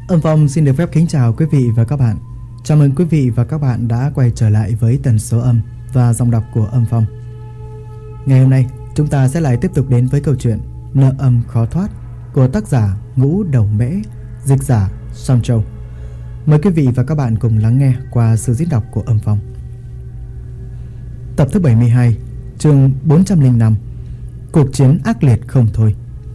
Âm Phong xin được phép kính chào quý vị và các bạn. Chào mừng quý vị và các bạn đã quay trở lại với tần số âm và giọng đọc của Âm Phong. Ngày hôm nay chúng ta sẽ lại tiếp tục đến với câu chuyện Nợ âm khó thoát của tác giả Ngũ Đầu Mễ, dịch giả Song Châu. Mời quý vị và các bạn cùng lắng nghe qua sự diễn đọc của Âm Phong. Tập thứ 72, chương 405, cuộc chiến ác liệt không thôi.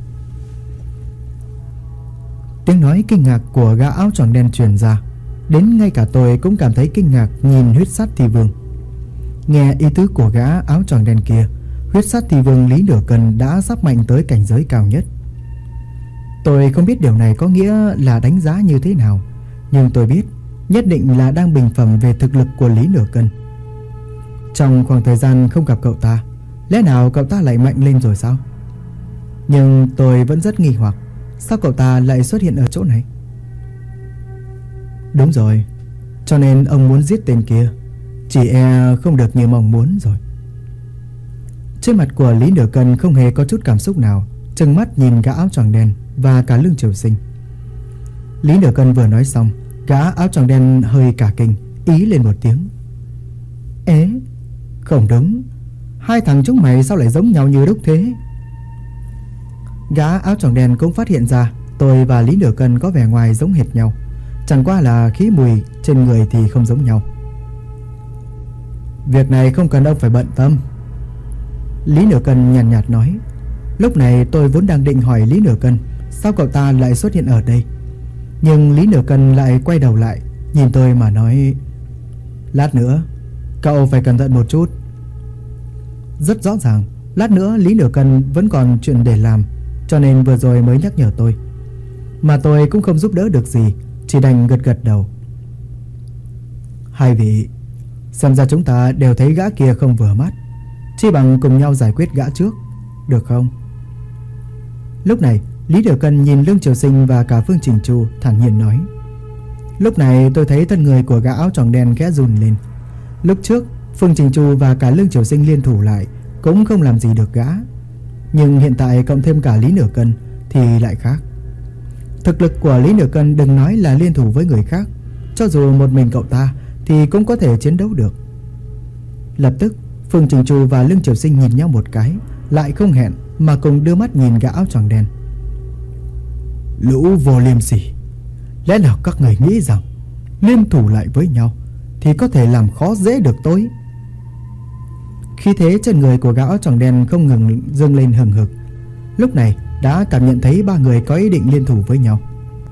Tiếng nói kinh ngạc của gã áo choàng đen truyền ra, đến ngay cả tôi cũng cảm thấy kinh ngạc nhìn huyết sát thi vương. Nghe ý tứ của gã áo choàng đen kia, huyết sát thi vương Lý Nửa Cân đã sắp mạnh tới cảnh giới cao nhất. Tôi không biết điều này có nghĩa là đánh giá như thế nào, nhưng tôi biết nhất định là đang bình phẩm về thực lực của Lý Nửa Cân. Trong khoảng thời gian không gặp cậu ta, lẽ nào cậu ta lại mạnh lên rồi sao? Nhưng tôi vẫn rất nghi hoặc, sao cậu ta lại xuất hiện ở chỗ này? Đúng rồi, cho nên ông muốn giết tên kia, chỉ e không được như mong muốn rồi. Trên mặt của Lý Nửa Cân không hề có chút cảm xúc nào, trừng mắt nhìn gã áo choàng đen và cả Lương Triều Sinh. Lý Nửa Cân vừa nói xong, gã áo choàng đen hơi cả kinh, ý lên một tiếng. Ế, không đúng, hai thằng chúng mày sao lại giống nhau như đúc thế? Gã áo choàng đen cũng phát hiện ra tôi và Lý Nửa Cân có vẻ ngoài giống hệt nhau, chẳng qua là khí mùi trên người thì không giống nhau. Việc này không cần ông phải bận tâm, Lý Nửa Cân nhàn nhạt nói. Lúc này tôi vốn đang định hỏi Lý Nửa Cân sao cậu ta lại xuất hiện ở đây, nhưng Lý Nửa Cân lại quay đầu lại nhìn tôi mà nói, lát nữa cậu phải cẩn thận một chút. Rất rõ ràng lát nữa Lý Nửa Cân vẫn còn chuyện để làm, cho nên vừa rồi mới nhắc nhở tôi. Mà tôi cũng không giúp đỡ được gì, chỉ đành gật gật đầu. Hai vị, xem ra chúng ta đều thấy gã kia không vừa mắt, chi bằng cùng nhau giải quyết gã trước, được không? Lúc này Lý Nửa Cân nhìn Lương Triều Sinh và cả Phương Trình Chu thản nhiên nói. Lúc này tôi thấy thân người của gã áo choàng đen khẽ run lên. Lúc trước Phương Trình Chu và cả Lương Triều Sinh liên thủ lại cũng không làm gì được gã, nhưng hiện tại cộng thêm cả Lý Nửa Cân thì lại khác. Thực lực của Lý Nửa Cân đừng nói là liên thủ với người khác, cho dù một mình cậu ta thì cũng có thể chiến đấu được. Lập tức Phương Trình Chu và Lương Triều Sinh nhìn nhau một cái, lại không hẹn mà cùng đưa mắt nhìn gã áo choàng đen. Lũ vô liêm sỉ, lẽ nào các người nghĩ rằng liên thủ lại với nhau thì có thể làm khó dễ được tôi? Khí thế trên người của gã áo choàng đen không ngừng dâng lên hừng hực, lúc này đã cảm nhận thấy ba người có ý định liên thủ với nhau.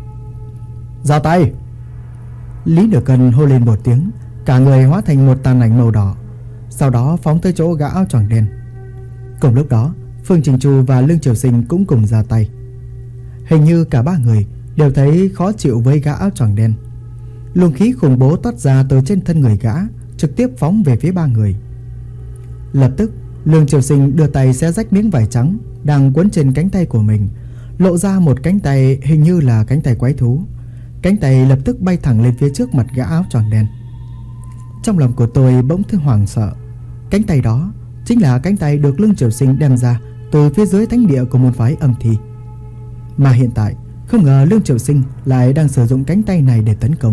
Ra tay! Lý Nửa Cân hô lên một tiếng, cả người hóa thành một tàn ảnh màu đỏ, sau đó phóng tới chỗ gã áo choàng đen. Cùng lúc đó Phương Trình Chu và Lương Triều Sinh cũng cùng ra tay. Hình như cả ba người đều thấy khó chịu với gã áo choàng đen. Luồng khí khủng bố toát ra từ trên thân người gã, trực tiếp phóng về phía ba người. Lập tức Lương Triều Sinh đưa tay xé rách miếng vải trắng đang quấn trên cánh tay của mình, lộ ra một cánh tay hình như là cánh tay quái thú. Cánh tay lập tức bay thẳng lên phía trước mặt gã áo choàng đen. Trong lòng của tôi bỗng thấy hoảng sợ. Cánh tay đó chính là cánh tay được Lương Triều Sinh đem ra từ phía dưới thánh địa của môn phái Âm Thi. Mà hiện tại không ngờ Lương Triều Sinh lại đang sử dụng cánh tay này để tấn công.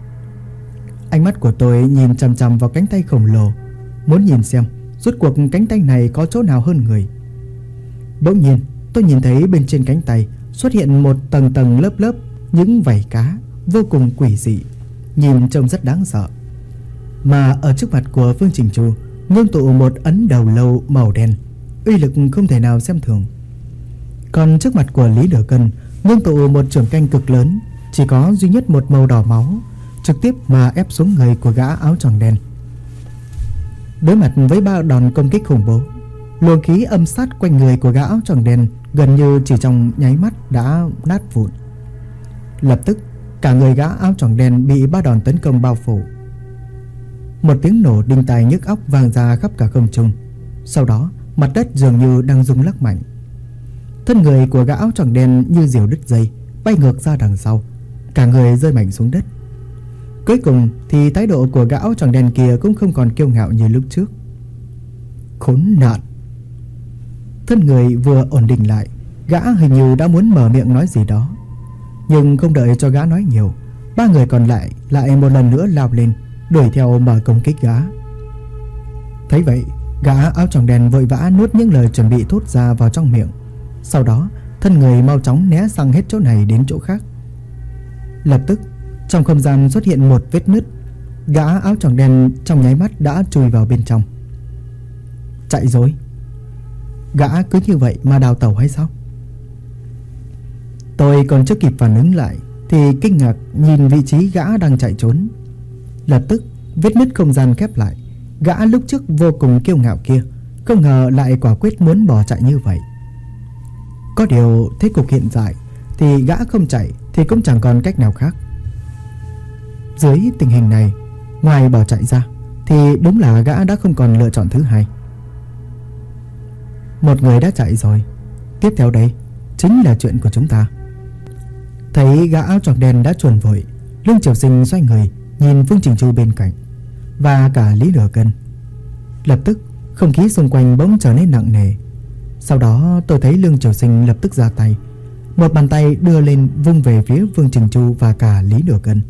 Ánh mắt của tôi nhìn chằm chằm vào cánh tay khổng lồ, muốn nhìn xem rốt cuộc cánh tay này có chỗ nào hơn người. Bỗng nhiên tôi nhìn thấy bên trên cánh tay xuất hiện một tầng tầng lớp lớp những vảy cá vô cùng quỷ dị, nhìn trông rất đáng sợ. Mà ở trước mặt của Phương Trình Chu ngưng tụ một ấn đầu lâu màu đen, uy lực không thể nào xem thường. Còn trước mặt của Lý Nửa Cân ngưng tụ một trường canh cực lớn, chỉ có duy nhất một màu đỏ máu, trực tiếp mà ép xuống người của gã áo choàng đen. Đối mặt với ba đòn công kích khủng bố, luồng khí âm sát quanh người của gã áo choàng đen gần như chỉ trong nháy mắt đã nát vụn. Lập tức cả người gã áo choàng đen bị ba đòn tấn công bao phủ. Một tiếng nổ đinh tai nhức óc vang ra khắp cả không trung. Sau đó mặt đất dường như đang rung lắc mạnh. Thân người của gã áo choàng đen như diều đứt dây, bay ngược ra đằng sau, cả người rơi mạnh xuống đất. Cuối cùng thì thái độ của gã áo choàng đen kia cũng không còn kiêu ngạo như lúc trước. Khốn nạn! Thân người vừa ổn định lại, gã hình như đã muốn mở miệng nói gì đó. Nhưng không đợi cho gã nói nhiều, ba người còn lại một lần nữa lao lên, đuổi theo mà công kích gã. Thấy vậy, gã áo choàng đen vội vã nuốt những lời chuẩn bị thốt ra vào trong miệng. Sau đó thân người mau chóng né sang hết chỗ này đến chỗ khác. Lập tức trong không gian xuất hiện một vết nứt. Gã áo choàng đen trong nháy mắt đã chui vào bên trong. Chạy rồi? Gã cứ như vậy mà đào tẩu hay sao? Tôi còn chưa kịp phản ứng lại thì kinh ngạc nhìn vị trí gã đang chạy trốn. Lập tức vết nứt không gian khép lại. Gã lúc trước vô cùng kiêu ngạo kia không ngờ lại quả quyết muốn bỏ chạy như vậy. Có điều thế cục hiện tại thì gã không chạy thì cũng chẳng còn cách nào khác. Dưới tình hình này, ngoài bỏ chạy ra thì đúng là gã đã không còn lựa chọn thứ hai. Một người đã chạy rồi, tiếp theo đây chính là chuyện của chúng ta. Thấy gã áo choàng đen đã chuồn vội, Lương Triều Sinh xoay người nhìn Phương Trình Chu bên cạnh và cả Lý Nửa Cân. Lập tức không khí xung quanh bỗng trở nên nặng nề. Sau đó tôi thấy Lương Triều Sinh lập tức ra tay, một bàn tay đưa lên vung về phía Phương Trình Chu và cả Lý Nửa Cân.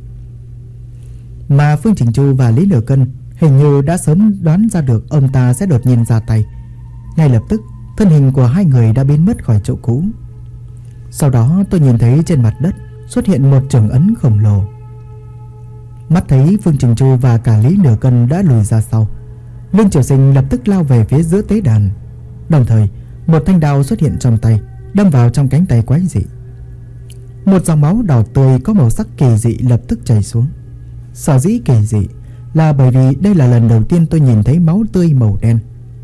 Mà Phương Trình Chu và Lý Nửa Cân hình như đã sớm đoán ra được ông ta sẽ đột nhiên ra tay. Ngay lập tức thân hình của hai người đã biến mất khỏi chỗ cũ. Sau đó tôi nhìn thấy trên mặt đất xuất hiện một trường ấn khổng lồ. Mắt thấy Phương Trình Chu và cả Lý Nửa Cân đã lùi ra sau, Lương Triều Sinh lập tức lao về phía giữa tế đàn. Đồng thời một thanh đao xuất hiện trong tay, đâm vào trong cánh tay quái dị. Một dòng máu đỏ tươi có màu sắc kỳ dị lập tức chảy xuống. Sở dĩ kỳ dị là bởi vì đây là lần đầu tiên tôi nhìn thấy máu tươi màu đen.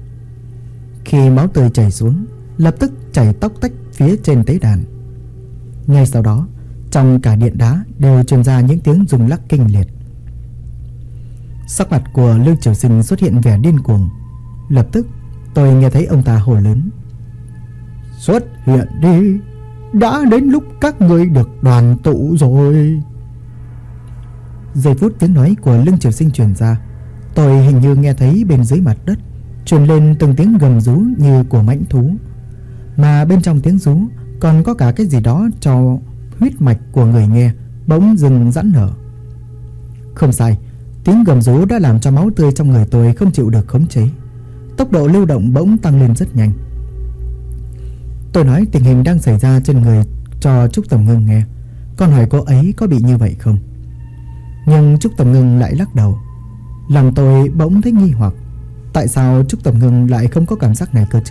Khi máu tươi chảy xuống, lập tức chảy tóc tách phía trên tế đàn. Ngay sau đó, trong cả điện đá đều truyền ra những tiếng rung lắc kinh liệt. Sắc mặt của Lương Triều Sinh xuất hiện vẻ điên cuồng. Lập tức tôi nghe thấy ông ta hô lớn: "Xuất hiện đi, đã đến lúc các ngươi được đoàn tụ rồi." Giây phút tiếng nói của Lương Triều Sinh truyền ra, tôi hình như nghe thấy bên dưới mặt đất truyền lên từng tiếng gầm rú như của mãnh thú. Mà bên trong tiếng rú còn có cả cái gì đó cho huyết mạch của người nghe bỗng dừng giãn nở. Không sai, tiếng gầm rú đã làm cho máu tươi trong người tôi không chịu được khống chế. Tốc độ lưu động bỗng tăng lên rất nhanh. Tôi nói tình hình đang xảy ra trên người cho Trúc Tầm Ngưng nghe, còn hỏi cô ấy có bị như vậy không. Nhưng Trúc Tầm Ngưng lại lắc đầu. Lòng tôi bỗng thấy nghi hoặc, tại sao Trúc Tầm Ngưng lại không có cảm giác này cơ chứ?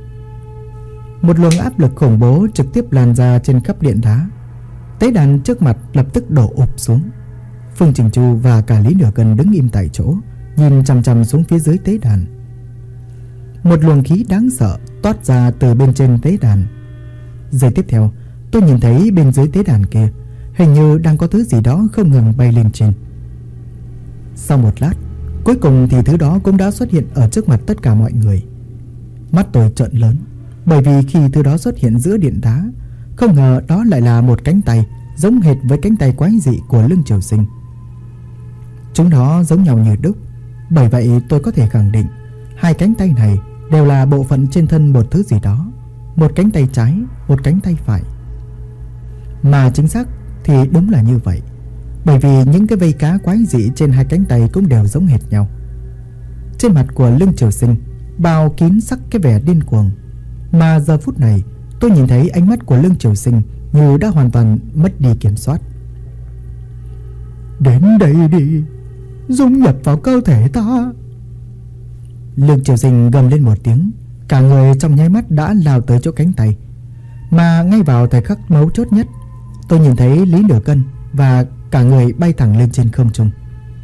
Một luồng áp lực khủng bố trực tiếp lan ra trên khắp điện đá. Tế đàn trước mặt lập tức đổ ụp xuống. Phương Trình Chu và cả Lý Nửa Cân đứng im tại chỗ, nhìn chằm chằm xuống phía dưới tế đàn. Một luồng khí đáng sợ toát ra từ bên trên tế đàn. Giây tiếp theo, tôi nhìn thấy bên dưới tế đàn kia hình như đang có thứ gì đó không ngừng bay lên trên. Sau một lát, cuối cùng thì thứ đó cũng đã xuất hiện ở trước mặt tất cả mọi người. Mắt tôi trợn lớn, bởi vì khi thứ đó xuất hiện giữa điện đá, không ngờ đó lại là một cánh tay giống hệt với cánh tay quái dị của Lương Triều Sinh. Chúng nó giống nhau như đúc, bởi vậy tôi có thể khẳng định hai cánh tay này đều là bộ phận trên thân một thứ gì đó, một cánh tay trái, một cánh tay phải. Mà chính xác thì đúng là như vậy, bởi vì những cái vây cá quái dị trên hai cánh tay cũng đều giống hệt nhau. Trên mặt của Lương Triều Sinh bao kín sắc cái vẻ điên cuồng, mà giờ phút này tôi nhìn thấy ánh mắt của Lương Triều Sinh như đã hoàn toàn mất đi kiểm soát. "Đến đây đi, dung nhập vào cơ thể ta." Lương Triều Sinh gầm lên một tiếng, cả người trong nháy mắt đã lao tới chỗ cánh tay. Mà ngay vào thời khắc mấu chốt nhất, tôi nhìn thấy Lý Nửa Cân và cả người bay thẳng lên trên không trung.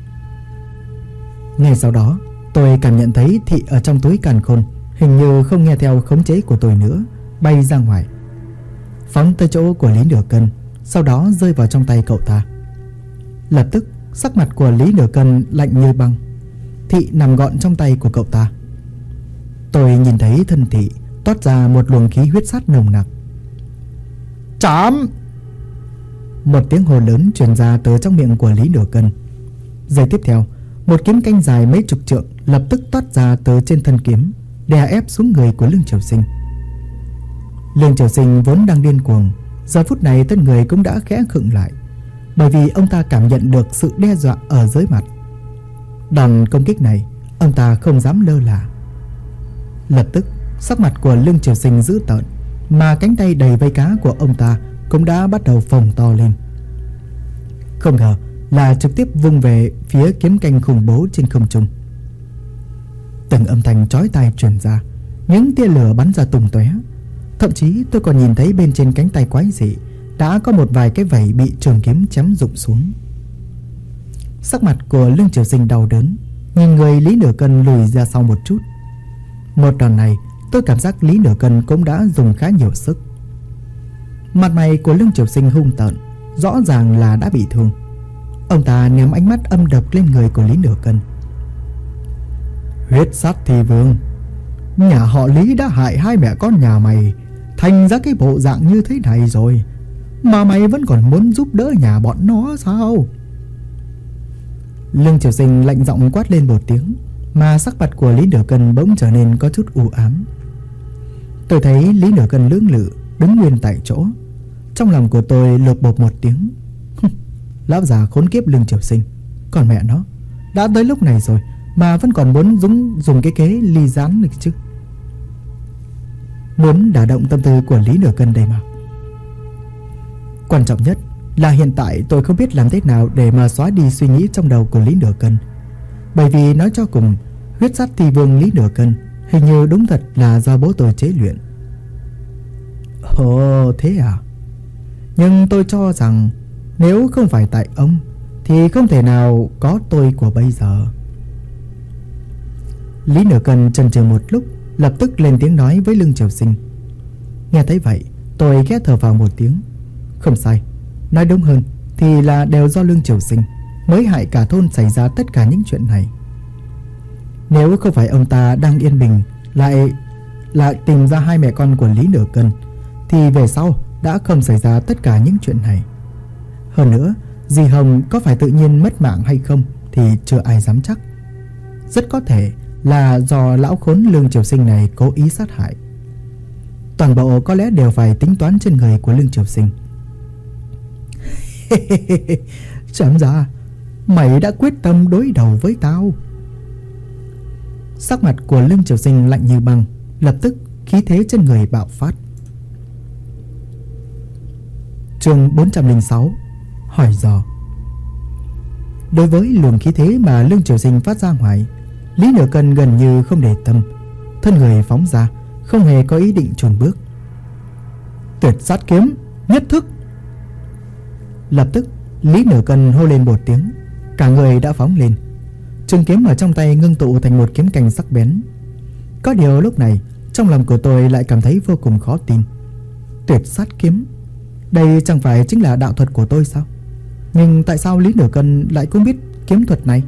Ngay sau đó, tôi cảm nhận thấy thị ở trong túi càn khôn hình như không nghe theo khống chế của tôi nữa, bay ra ngoài, phóng tới chỗ của Lý Nửa Cân, sau đó rơi vào trong tay cậu ta. Lập tức sắc mặt của Lý Nửa Cân lạnh như băng. Thị nằm gọn trong tay của cậu ta. Tôi nhìn thấy thân thị toát ra một luồng khí huyết sát nồng nặc. "Chám!" Một tiếng hô lớn truyền ra từ trong miệng của Lý Nửa Cân. Giây tiếp theo, một kiếm canh dài mấy chục trượng lập tức toát ra từ trên thân kiếm, đè ép xuống người của Lương Triều Sinh. Lương Triều Sinh vốn đang điên cuồng, Giờ phút này thân người cũng đã khẽ khựng lại, bởi vì ông ta cảm nhận được sự đe dọa ở dưới mặt. Đòn công kích này ông ta không dám lơ là. Lập tức sắc mặt của Lương Triều Sinh dữ tợn, mà cánh tay đầy vây cá của ông ta cũng đã bắt đầu phồng to lên. Không ngờ là trực tiếp vung về phía kiếm canh khủng bố trên không trung. Từng âm thanh chói tai truyền ra, những tia lửa bắn ra tung tóe. Thậm chí tôi còn nhìn thấy bên trên cánh tay quái dị đã có một vài cái vảy bị trường kiếm chém rụng xuống. Sắc mặt của Lương Triều Sinh đau đớn, nhìn người Lý Nửa Cân lùi ra sau một chút. Một đòn này tôi cảm giác Lý Nửa Cân cũng đã dùng khá nhiều sức. Mặt mày của Lương Triều Sinh hung tợn, rõ ràng là đã bị thương. Ông ta ném ánh mắt âm độc lên người của Lý Nửa Cân. Huyết sát thi vương, nhà họ Lý đã hại hai mẹ con nhà mày thành ra cái bộ dạng như thế này rồi, mà mày vẫn còn muốn giúp đỡ nhà bọn nó sao? Lương Triều Sinh lạnh giọng quát lên một tiếng, mà sắc mặt của Lý Nửa Cân bỗng trở nên có chút u ám. Tôi thấy Lý Nửa Cân lưỡng lự đứng nguyên tại chỗ. Trong lòng của tôi lột bột một tiếng. Lão già khốn kiếp Lương Triều Sinh, còn mẹ nó, đã tới lúc này rồi mà vẫn còn muốn dùng cái kế ly gián được chứ. Muốn đả động tâm tư của Lý Nửa Cân đây mà. Quan trọng nhất là hiện tại tôi không biết làm thế nào để mà xóa đi suy nghĩ trong đầu của Lý Nửa Cân. Bởi vì nói cho cùng, huyết sát thi vương Lý Nửa Cân hình như đúng thật là do bố tôi chế luyện. Ồ, thế à? Nhưng tôi cho rằng nếu không phải tại ông thì không thể nào có tôi của bây giờ. Lý Nửa Cân chần chừ một lúc, lập tức lên tiếng nói với Lương Triều Sinh. Nghe thấy vậy, tôi khẽ thở vào một tiếng. Không sai, nói đúng hơn thì là đều do Lương Triều Sinh mới hại cả thôn xảy ra tất cả những chuyện này. Nếu không phải ông ta đang yên bình lại tìm ra hai mẹ con của Lý Nửa Cân, thì về sau đã không xảy ra tất cả những chuyện này. Hơn nữa, dì Hồng có phải tự nhiên mất mạng hay không thì chưa ai dám chắc. Rất có thể là do lão khốn Lương Triều Sinh này cố ý sát hại. Toàn bộ có lẽ đều phải tính toán trên người của Lương Triều Sinh. Chấm ra, mày đã quyết tâm đối đầu với tao. Sắc mặt của Lương Triều Sinh lạnh như băng, lập tức khí thế trên người bạo phát. Chương 406 hỏi dò. Đối với luồng khí thế mà Lương Triều Sinh phát ra ngoài, Lý Nửa Cân gần như không để tâm, thân người phóng ra, không hề có ý định chùn bước. Tuyệt sát kiếm, nhất thức. Lập tức Lý Nửa Cân hô lên một tiếng, cả người đã phóng lên. Trường kiếm ở trong tay ngưng tụ thành một kiếm cành sắc bén. Có điều lúc này trong lòng của tôi lại cảm thấy vô cùng khó tin. Tuyệt sát kiếm, đây chẳng phải chính là đạo thuật của tôi sao? Nhưng tại sao Lý Nửa Cân lại cũng biết kiếm thuật này?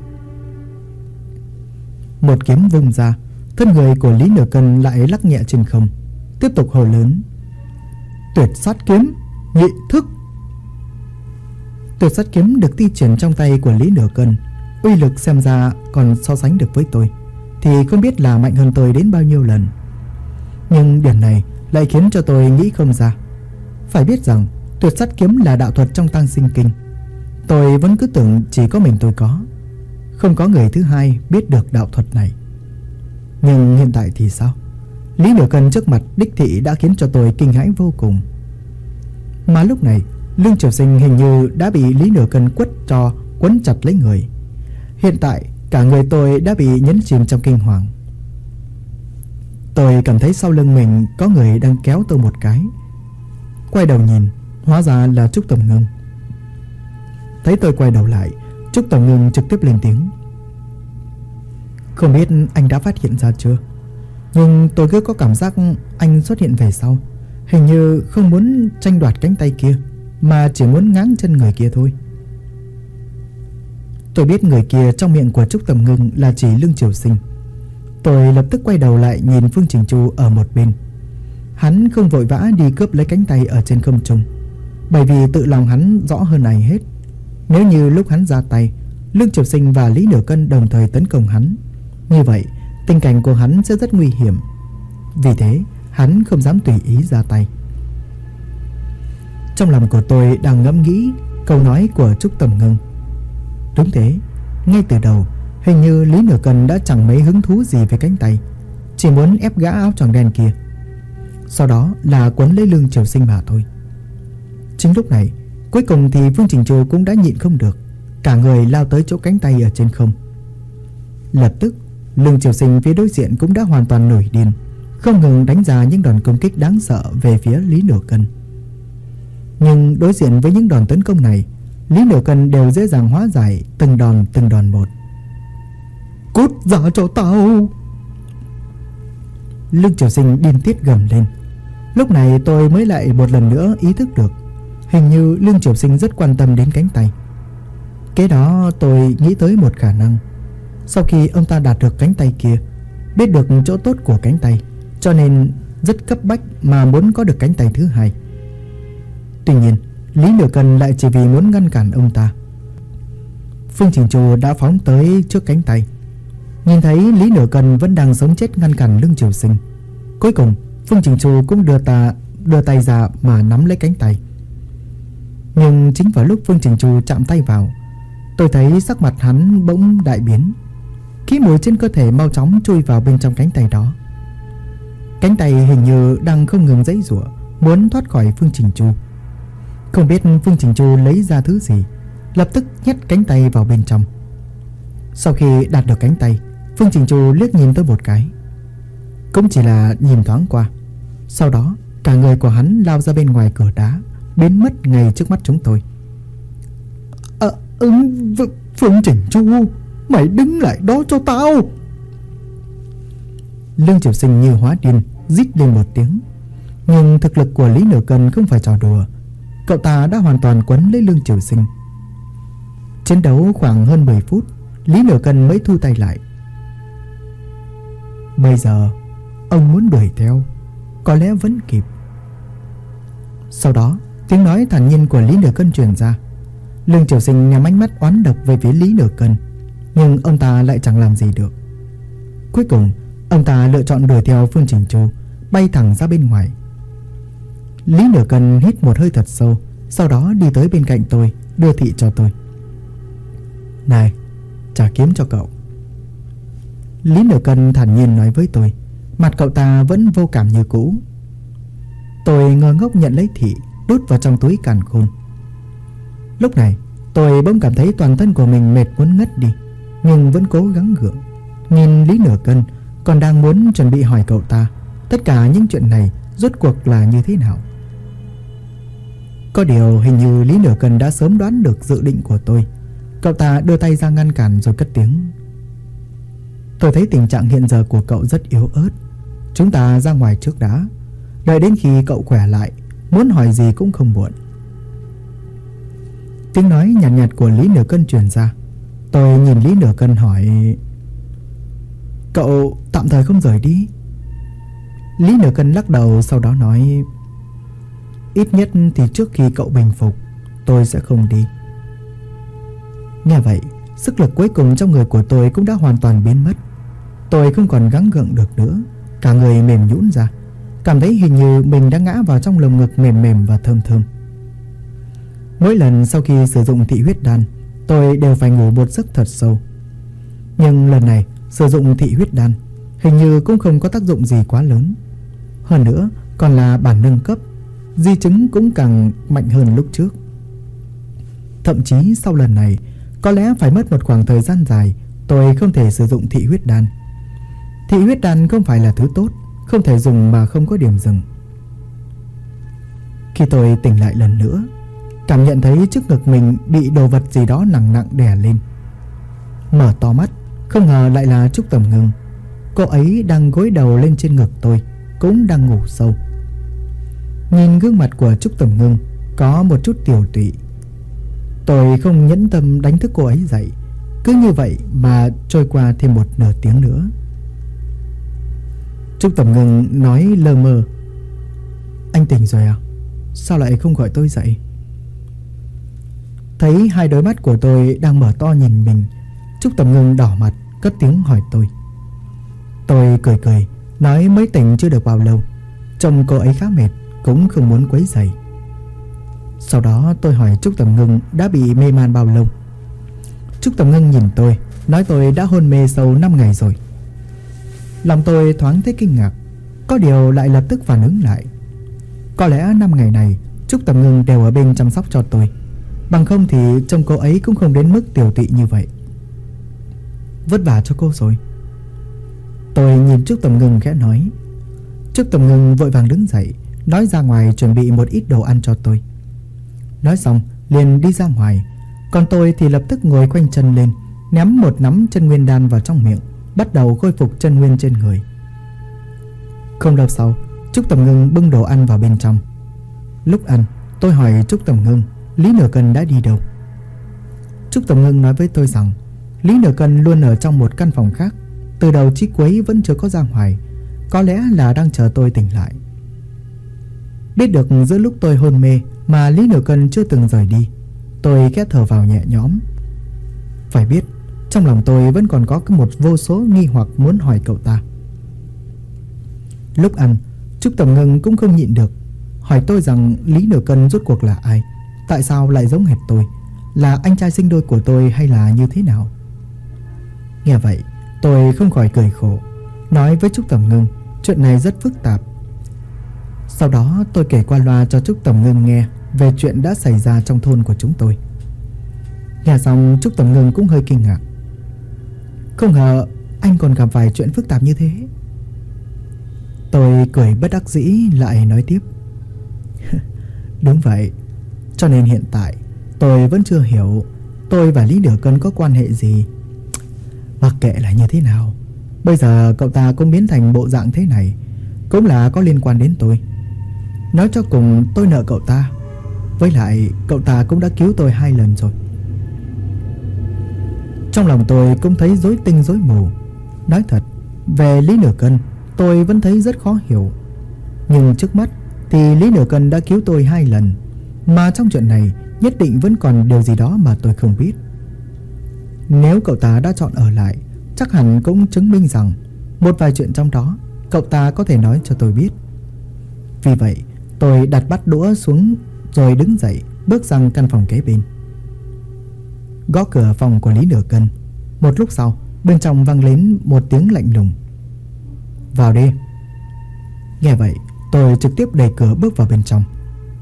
Một kiếm vung ra, thân người của Lý Nửa Cân lại lắc nhẹ trên không, tiếp tục hô lớn. Tuyệt sát kiếm, nhị thức. Tuyệt sát kiếm được thi triển trong tay của Lý Nửa Cân, uy lực xem ra còn so sánh được với tôi thì không biết là mạnh hơn tôi đến bao nhiêu lần. Nhưng điểm này lại khiến cho tôi nghĩ không ra. Phải biết rằng tuyệt sát kiếm là đạo thuật trong Tăng Sinh Kinh. Tôi vẫn cứ tưởng chỉ có mình tôi có, không có người thứ hai biết được đạo thuật này. Nhưng hiện tại thì sao? Lý Nửa Cân trước mặt đích thị đã khiến cho tôi kinh hãi vô cùng. Mà lúc này Lương Triều Sinh hình như đã bị Lý Nửa Cân quấn chặt lấy người. Hiện tại cả người tôi đã bị nhấn chìm trong kinh hoàng. Tôi cảm thấy sau lưng mình có người đang kéo tôi một cái. Quay đầu nhìn, hóa ra là Trúc Tầm Ngưng. Thấy tôi quay đầu lại, Trúc Tầm Ngưng trực tiếp lên tiếng. Không biết anh đã phát hiện ra chưa, nhưng tôi cứ có cảm giác anh xuất hiện về sau, hình như không muốn tranh đoạt cánh tay kia, mà chỉ muốn ngáng chân người kia thôi. Tôi biết người kia trong miệng của Trúc Tầm Ngưng là chỉ Lương Triều Sinh. Tôi lập tức quay đầu lại nhìn Phương Trình Chu ở một bên. Hắn không vội vã đi cướp lấy cánh tay ở trên không trung, bởi vì tự lòng hắn rõ hơn ai hết. Nếu như lúc hắn ra tay, Lương Triều Sinh và Lý Nửa Cân đồng thời tấn công hắn, như vậy tình cảnh của hắn sẽ rất nguy hiểm. Vì thế hắn không dám tùy ý ra tay. Trong lòng của tôi đang ngẫm nghĩ câu nói của Trúc Tầm Ngưng. Đúng thế, ngay từ đầu hình như Lý Nửa Cân đã chẳng mấy hứng thú gì về cánh tay, chỉ muốn ép gã áo choàng đen kia, sau đó là quấn lấy lưng Triều Sinh mà thôi. Chính lúc này, cuối cùng thì Phương Trình Chu cũng đã nhịn không được, cả người lao tới chỗ cánh tay ở trên không. Lập tức, lưng Triều Sinh phía đối diện cũng đã hoàn toàn nổi điên, không ngừng đánh ra những đòn công kích đáng sợ về phía Lý Nửa Cân. Nhưng đối diện với những đòn tấn công này, Lý Nửa Cân đều dễ dàng hóa giải từng đòn một. Cút ra cho tao! Lưng Triều Sinh điên tiết gầm lên. Lúc này tôi mới lại một lần nữa ý thức được, hình như Lương Triều Sinh rất quan tâm đến cánh tay. Kế đó tôi nghĩ tới một khả năng. Sau khi ông ta đạt được cánh tay kia, biết được chỗ tốt của cánh tay, cho nên rất cấp bách mà muốn có được cánh tay thứ hai. Tuy nhiên, Lý Nửa Cân lại chỉ vì muốn ngăn cản ông ta. Phương Trình Chu đã phóng tới trước cánh tay. Nhìn thấy Lý Nửa Cân vẫn đang sống chết ngăn cản Lương Triều Sinh, cuối cùng Phương Trình Chu cũng đưa tay ra mà nắm lấy cánh tay. Nhưng chính vào lúc Phương Trình Chu chạm tay vào, tôi thấy sắc mặt hắn bỗng đại biến. Khí mùi trên cơ thể mau chóng chui vào bên trong cánh tay đó. Cánh tay hình như đang không ngừng giãy giụa, muốn thoát khỏi Phương Trình Chu. Không biết Phương Trình Chu lấy ra thứ gì, lập tức nhét cánh tay vào bên trong. Sau khi đạt được cánh tay, Phương Trình Chu liếc nhìn tôi một cái, cũng chỉ là nhìn thoáng qua. Sau đó cả người của hắn lao ra bên ngoài cửa đá, biến mất ngay trước mắt chúng tôi. Phương Trình Chu, mày đứng lại đó cho tao! Lương Triều Sinh như hóa điên, rít lên một tiếng. Nhưng thực lực của Lý Nửa Cân không phải trò đùa. Cậu ta đã hoàn toàn quấn lấy Lương Triều Sinh. Chiến đấu khoảng hơn 10 phút, Lý Nửa Cân mới thu tay lại. Bây giờ ông muốn đuổi theo, có lẽ vẫn kịp. Sau đó, tiếng nói thản nhiên của Lý Nửa Cân truyền ra. Lương Triều Sinh nhắm ánh mắt oán độc về phía Lý Nửa Cân, nhưng ông ta lại chẳng làm gì được. Cuối cùng, ông ta lựa chọn đuổi theo Phương Trình Chu, bay thẳng ra bên ngoài. Lý Nửa Cân hít một hơi thật sâu, sau đó đi tới bên cạnh tôi, đưa thị cho tôi. Này, trả kiếm cho cậu. Lý Nửa Cân thản nhiên nói với tôi, mặt cậu ta vẫn vô cảm như cũ. Tôi ngơ ngốc nhận lấy thị, đút vào trong túi càn khôn. Lúc này tôi bỗng cảm thấy toàn thân của mình mệt muốn ngất đi, nhưng vẫn cố gắng gượng. Nhìn Lý Nửa Cân, còn đang muốn chuẩn bị hỏi cậu ta tất cả những chuyện này rốt cuộc là như thế nào. Có điều hình như Lý Nửa Cân đã sớm đoán được dự định của tôi. Cậu ta đưa tay ra ngăn cản rồi cất tiếng. Tôi thấy tình trạng hiện giờ của cậu rất yếu ớt, chúng ta ra ngoài trước đã. Đợi đến khi cậu khỏe lại, muốn hỏi gì cũng không muộn. Tiếng nói nhàn nhạt của Lý Nửa Cân truyền ra. Tôi nhìn Lý Nửa Cân hỏi, cậu tạm thời không rời đi? Lý Nửa Cân lắc đầu, sau đó nói, ít nhất thì trước khi cậu bình phục, tôi sẽ không đi. Nghe vậy, sức lực cuối cùng trong người của tôi cũng đã hoàn toàn biến mất. Tôi không còn gắng gượng được nữa, cả người mềm nhũn ra, cảm thấy hình như mình đã ngã vào trong lồng ngực mềm mềm và thơm thơm. Mỗi lần sau khi sử dụng thị huyết đan, tôi đều phải ngủ một giấc thật sâu. Nhưng lần này sử dụng thị huyết đan hình như cũng không có tác dụng gì quá lớn. Hơn nữa còn là bản nâng cấp, di chứng cũng càng mạnh hơn lúc trước. Thậm chí sau lần này có lẽ phải mất một khoảng thời gian dài tôi không thể sử dụng thị huyết đan. Thị huyết đan không phải là thứ tốt, không thể dùng mà không có điểm dừng. Khi tôi tỉnh lại lần nữa, cảm nhận thấy trước ngực mình bị đồ vật gì đó nặng nặng đè lên. Mở to mắt, không ngờ lại là Trúc Tầm Ngưng. Cô ấy đang gối đầu lên trên ngực tôi, cũng đang ngủ sâu. Nhìn gương mặt của Trúc Tầm Ngưng có một chút tiều tụy. Tôi không nhẫn tâm đánh thức cô ấy dậy. Cứ như vậy mà trôi qua thêm một nửa tiếng nữa. Trúc Tầm Ngưng nói lơ mơ, anh tỉnh rồi à? Sao lại không gọi tôi dậy? Thấy hai đôi mắt của tôi đang mở to nhìn mình, Trúc Tầm Ngưng đỏ mặt cất tiếng hỏi tôi. Tôi cười cười, nói mới tỉnh chưa được bao lâu, trông cô ấy khá mệt, cũng không muốn quấy rầy. Sau đó tôi hỏi Trúc Tầm Ngưng đã bị mê man bao lâu. Trúc Tầm Ngưng nhìn tôi, nói tôi đã hôn mê sâu 5 ngày rồi. Lòng tôi thoáng thấy kinh ngạc, có điều lại lập tức phản ứng lại. Có lẽ 5 ngày này Trúc Tầm Ngưng đều ở bên chăm sóc cho tôi, bằng không thì trông cô ấy cũng không đến mức tiểu tụy như vậy. Vất vả cho cô rồi. Tôi nhìn Trúc Tầm Ngưng khẽ nói. Trúc Tầm Ngưng vội vàng đứng dậy, nói ra ngoài chuẩn bị một ít đồ ăn cho tôi. Nói xong liền đi ra ngoài. Còn tôi thì lập tức ngồi khoanh chân lên, ném một nắm chân nguyên đan vào trong miệng, bắt đầu khôi phục chân nguyên trên người. Không lâu sau, Trúc Tầm Ngưng bưng đồ ăn vào bên trong. Lúc ăn, tôi hỏi Trúc Tầm Ngưng Lý Nửa Cân đã đi đâu. Trúc Tầm Ngưng nói với tôi rằng Lý Nửa Cân luôn ở trong một căn phòng khác, từ đầu chí cuối vẫn chưa có ra ngoài, có lẽ là đang chờ tôi tỉnh lại. Biết được giữa lúc tôi hôn mê mà Lý Nửa Cân chưa từng rời đi, tôi khẽ thở vào nhẹ nhõm. Phải biết, trong lòng tôi vẫn còn có một vô số nghi hoặc muốn hỏi cậu ta. Lúc ăn, Trúc Tầm Ngưng cũng không nhịn được, hỏi tôi rằng Lý Nửa Cân rốt cuộc là ai, tại sao lại giống hệt tôi, là anh trai sinh đôi của tôi hay là như thế nào. Nghe vậy, tôi không khỏi cười khổ, nói với Trúc Tầm Ngưng chuyện này rất phức tạp. Sau đó tôi kể qua loa cho Trúc Tầm Ngưng nghe về chuyện đã xảy ra trong thôn của chúng tôi. Nghe xong Trúc Tầm Ngưng cũng hơi kinh ngạc. Không ngờ anh còn gặp vài chuyện phức tạp như thế. Tôi cười bất đắc dĩ lại nói tiếp. Đúng vậy, cho nên hiện tại tôi vẫn chưa hiểu tôi và Lý Nửa Cân có quan hệ gì. Mặc kệ là như thế nào, bây giờ cậu ta cũng biến thành bộ dạng thế này, cũng là có liên quan đến tôi. Nói cho cùng tôi nợ cậu ta, với lại cậu ta cũng đã cứu tôi 2 lần rồi. Trong lòng tôi cũng thấy rối tinh rối mù. Nói thật, về Lý Nửa Cân tôi vẫn thấy rất khó hiểu. Nhưng trước mắt thì Lý Nửa Cân đã cứu tôi 2 lần, mà trong chuyện này nhất định vẫn còn điều gì đó mà tôi không biết. Nếu cậu ta đã chọn ở lại, chắc hẳn cũng chứng minh rằng một vài chuyện trong đó cậu ta có thể nói cho tôi biết. Vì vậy tôi đặt bát đũa xuống rồi đứng dậy, bước sang căn phòng kế bên. Gõ cửa phòng của Lý Nửa Cân. Một lúc sau, bên trong vang lên một tiếng lạnh lùng. Vào đi. Nghe vậy, tôi trực tiếp đẩy cửa bước vào bên trong.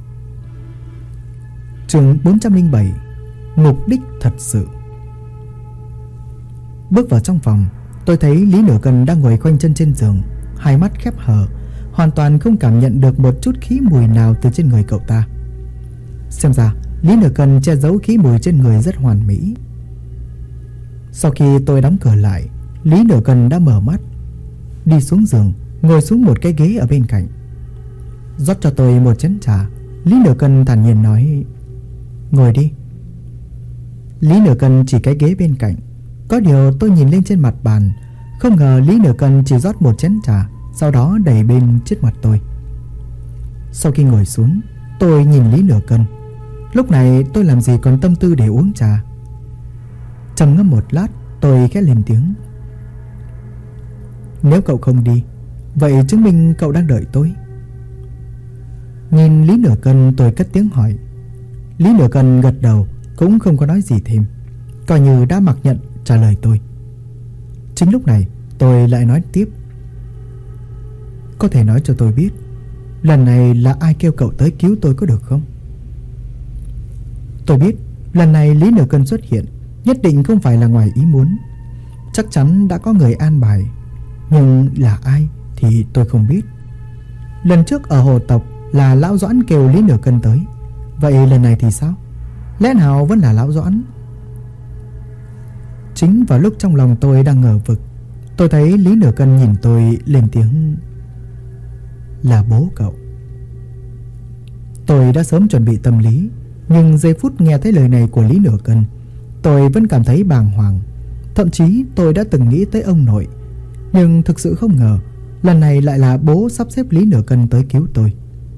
Chương 407: Mục đích thật sự. Bước vào trong phòng, tôi thấy Lý Nửa Cân đang ngồi khoanh chân trên giường, hai mắt khép hờ, hoàn toàn không cảm nhận được một chút khí mùi nào từ trên người cậu ta. Xem ra Lý Nửa Cân che giấu khí mùi trên người rất hoàn mỹ. Sau khi tôi đóng cửa lại, Lý Nửa Cân đã mở mắt, đi xuống giường, ngồi xuống một cái ghế ở bên cạnh, rót cho tôi một chén trà. Lý Nửa Cân thản nhiên nói: Ngồi đi. Lý Nửa Cân chỉ cái ghế bên cạnh. Có điều tôi nhìn lên trên mặt bàn, không ngờ Lý Nửa Cân chỉ rót một chén trà, sau đó đẩy bên trước mặt tôi. Sau khi ngồi xuống, tôi nhìn Lý Nửa Cân. Lúc này tôi làm gì còn tâm tư để uống trà. Trầm ngâm một lát, tôi khẽ lên tiếng: Nếu cậu không đi, vậy chứng minh cậu đang đợi tôi. Nhìn Lý Nửa Cân, tôi cất tiếng hỏi. Lý Nửa Cân gật đầu, cũng không có nói gì thêm, coi như đã mặc nhận trả lời tôi. Chính lúc này tôi lại nói tiếp: Có thể nói cho tôi biết lần này là ai kêu cậu tới cứu tôi có được không? Tôi biết lần này Lý Nửa Cân xuất hiện nhất định không phải là ngoài ý muốn, chắc chắn đã có người an bài, nhưng là ai thì tôi không biết. Lần trước ở hồ tộc là Lão Doãn kêu Lý Nửa Cân tới, vậy lần này thì sao? Lẽ nào vẫn là Lão Doãn? Chính vào lúc trong lòng tôi đang ngờ vực, tôi thấy Lý Nửa Cân nhìn tôi lên tiếng: Là bố cậu. Tôi đã sớm chuẩn bị tâm lý, nhưng giây phút nghe thấy lời này của Lý Nửa Cân, tôi vẫn cảm thấy bàng hoàng. Thậm chí tôi đã từng nghĩ tới ông nội, nhưng thực sự không ngờ lần này lại là bố sắp xếp Lý Nửa Cân tới cứu tôi.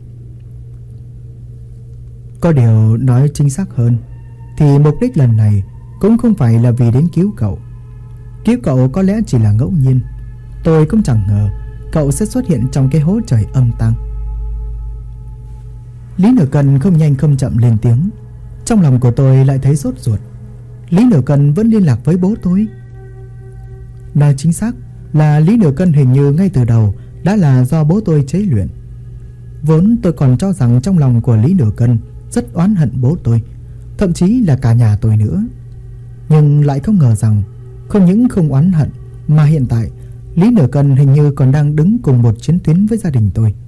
Có điều nói chính xác hơn thì mục đích lần này cũng không phải là vì đến cứu cậu. Cứu cậu có lẽ chỉ là ngẫu nhiên. Tôi cũng chẳng ngờ cậu sẽ xuất hiện trong cái hố trời âm tang. Lý Nửa Cân không nhanh không chậm lên tiếng. Trong lòng của tôi lại thấy sốt ruột. Lý Nửa Cân vẫn liên lạc với bố tôi. Nói chính xác là Lý Nửa Cân hình như ngay từ đầu đã là do bố tôi chế luyện. Vốn tôi còn cho rằng trong lòng của Lý Nửa Cân rất oán hận bố tôi, thậm chí là cả nhà tôi nữa. Nhưng lại không ngờ rằng không những không oán hận, mà hiện tại Lý Nửa Cân hình như còn đang đứng cùng một chiến tuyến với gia đình tôi.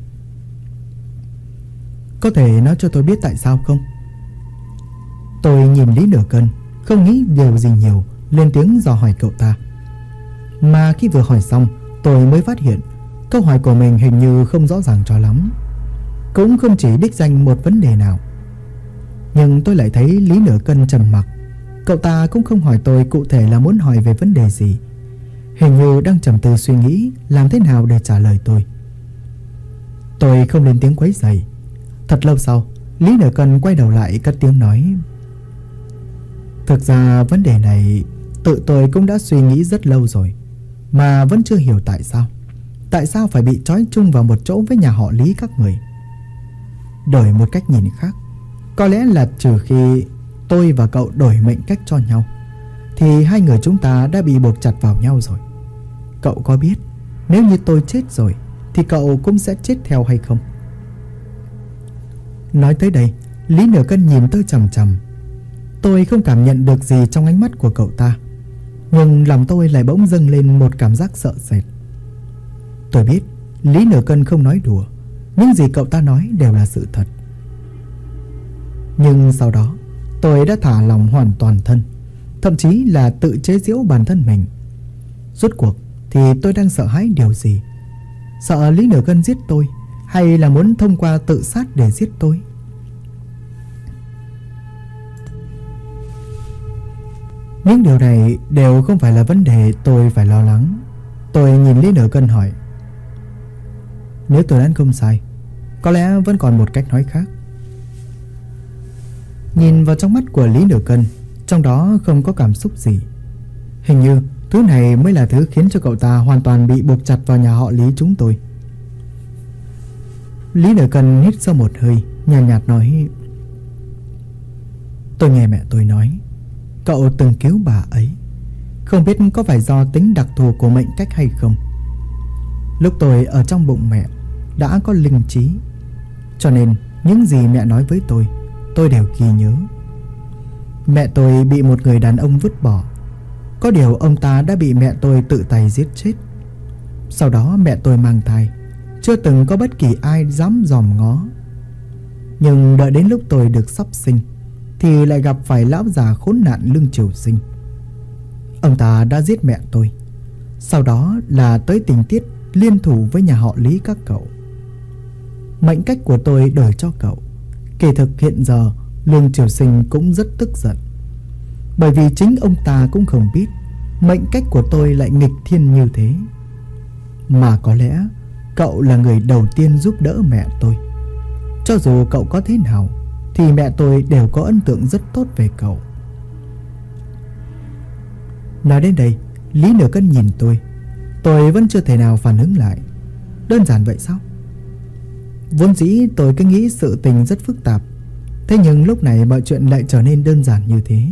Có thể nói cho tôi biết tại sao không? Tôi nhìn Lý Nửa Cân, không nghĩ điều gì nhiều, lên tiếng dò hỏi cậu ta. Mà khi vừa hỏi xong, tôi mới phát hiện câu hỏi của mình hình như không rõ ràng cho lắm, cũng không chỉ đích danh một vấn đề nào. Nhưng tôi lại thấy Lý Nửa Cân trầm mặc. Cậu ta cũng không hỏi tôi cụ thể là muốn hỏi về vấn đề gì, hình như đang trầm tư suy nghĩ làm thế nào để trả lời tôi. Tôi không lên tiếng quấy rầy. Thật lâu sau, Lý Nửa Cân quay đầu lại cất tiếng nói: Thực ra vấn đề này tự tôi cũng đã suy nghĩ rất lâu rồi, mà vẫn chưa hiểu tại sao. Tại sao phải bị trói chung vào một chỗ với nhà họ Lý các người? Đổi một cách nhìn khác, có lẽ là trừ khi tôi và cậu đổi mệnh cách cho nhau, thì hai người chúng ta đã bị buộc chặt vào nhau rồi. Cậu có biết nếu như tôi chết rồi thì cậu cũng sẽ chết theo hay không? Nói tới đây, Lý Nửa Cân nhìn tôi chằm chằm. Tôi không cảm nhận được gì trong ánh mắt của cậu ta, nhưng lòng tôi lại bỗng dâng lên một cảm giác sợ sệt. Tôi biết Lý Nửa Cân không nói đùa, những gì cậu ta nói đều là sự thật. Nhưng sau đó tôi đã thả lòng hoàn toàn thân, thậm chí là tự chế giễu bản thân mình. Rốt cuộc thì tôi đang sợ hãi điều gì? Sợ Lý Nửa Cân giết tôi, hay là muốn thông qua tự sát để giết tôi? Những điều này đều không phải là vấn đề tôi phải lo lắng. Tôi nhìn Lý Nửa Cân hỏi: Nếu tôi đoán không sai, có lẽ vẫn còn một cách nói khác. Nhìn vào trong mắt của Lý Nửa Cân, trong đó không có cảm xúc gì. Hình như thứ này mới là thứ khiến cho cậu ta hoàn toàn bị buộc chặt vào nhà họ Lý chúng tôi. Lý Nửa Cân hít sâu một hơi, nhàn nhạt nói: Tôi nghe mẹ tôi nói cậu từng cứu bà ấy. Không biết có phải do tính đặc thù của mệnh cách hay không. Lúc tôi ở trong bụng mẹ đã có linh trí, cho nên những gì mẹ nói với tôi đều ghi nhớ. Mẹ tôi bị một người đàn ông vứt bỏ. Có điều ông ta đã bị mẹ tôi tự tay giết chết. Sau đó mẹ tôi mang thai, chưa từng có bất kỳ ai dám dòm ngó. Nhưng đợi đến lúc tôi được sắp sinh thì lại gặp phải lão già khốn nạn Lương Triều Sinh. Ông ta đã giết mẹ tôi. Sau đó là tới tình tiết liên thủ với nhà họ Lý các cậu. Mệnh cách của tôi đổi cho cậu. Kỳ thực hiện giờ Lương Triều Sinh cũng rất tức giận, bởi vì chính ông ta cũng không biết mệnh cách của tôi lại nghịch thiên như thế. Mà có lẽ cậu là người đầu tiên giúp đỡ mẹ tôi. Cho dù cậu có thế nào thì mẹ tôi đều có ấn tượng rất tốt về cậu. Nói đến đây, Lý Nửa Cân nhìn tôi vẫn chưa thể nào phản ứng lại. Đơn giản vậy sao? Vốn dĩ tôi cứ nghĩ sự tình rất phức tạp, thế nhưng lúc này mọi chuyện lại trở nên đơn giản như thế.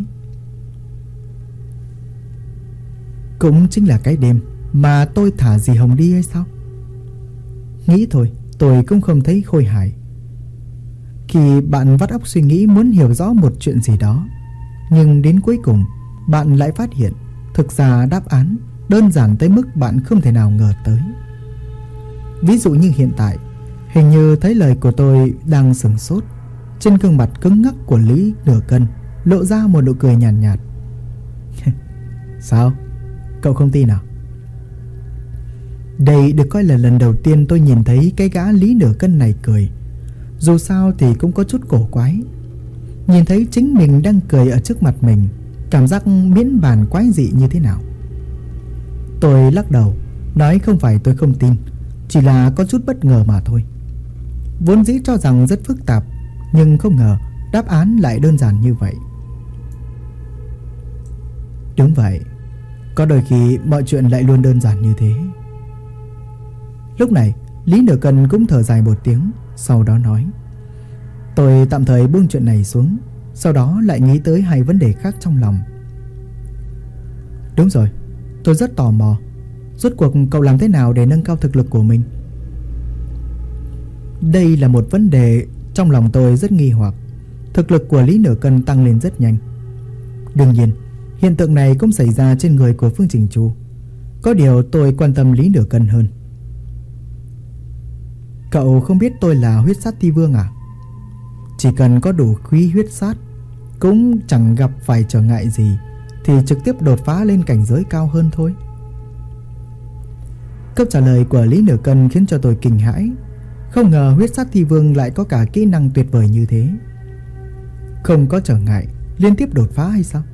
Cũng chính là cái đêm mà tôi thả dì Hồng đi hay sao? Nghĩ thôi, tôi cũng không thấy khôi hài. Khi bạn vắt óc suy nghĩ muốn hiểu rõ một chuyện gì đó, nhưng đến cuối cùng bạn lại phát hiện thực ra đáp án đơn giản tới mức bạn không thể nào ngờ tới. Ví dụ như hiện tại, hình như thấy lời của tôi đang sửng sốt. Trên gương mặt cứng ngắc của Lý Nửa Cân lộ ra một nụ cười nhàn nhạt. Sao? Cậu không tin à? Đây được coi là lần đầu tiên tôi nhìn thấy cái gã Lý Nửa Cân này cười. Dù sao thì cũng có chút cổ quái. Nhìn thấy chính mình đang cười ở trước mặt mình, cảm giác miễn bàn quái dị như thế nào. Tôi lắc đầu, nói không phải tôi không tin, chỉ là có chút bất ngờ mà thôi. Vốn dĩ cho rằng rất phức tạp, nhưng không ngờ đáp án lại đơn giản như vậy. Đúng vậy, có đôi khi mọi chuyện lại luôn đơn giản như thế. Lúc này Lý Nửa Cân cũng thở dài một tiếng, sau đó nói: Tôi tạm thời buông chuyện này xuống, sau đó lại nghĩ tới hai vấn đề khác trong lòng. Đúng rồi, tôi rất tò mò, rốt cuộc cậu làm thế nào để nâng cao thực lực của mình? Đây là một vấn đề trong lòng tôi rất nghi hoặc. Thực lực của Lý Nửa Cân tăng lên rất nhanh. Đương nhiên, hiện tượng này cũng xảy ra trên người của Phương Trình Chu. Có điều tôi quan tâm Lý Nửa Cân hơn. Cậu không biết tôi là huyết sát thi vương à? Chỉ cần có đủ khí huyết sát, cũng chẳng gặp phải trở ngại gì, thì trực tiếp đột phá lên cảnh giới cao hơn thôi. Câu trả lời của Lý Nửa Cân khiến cho tôi kinh hãi. Không ngờ huyết sát thi vương lại có cả kỹ năng tuyệt vời như thế. Không có trở ngại, liên tiếp đột phá hay sao?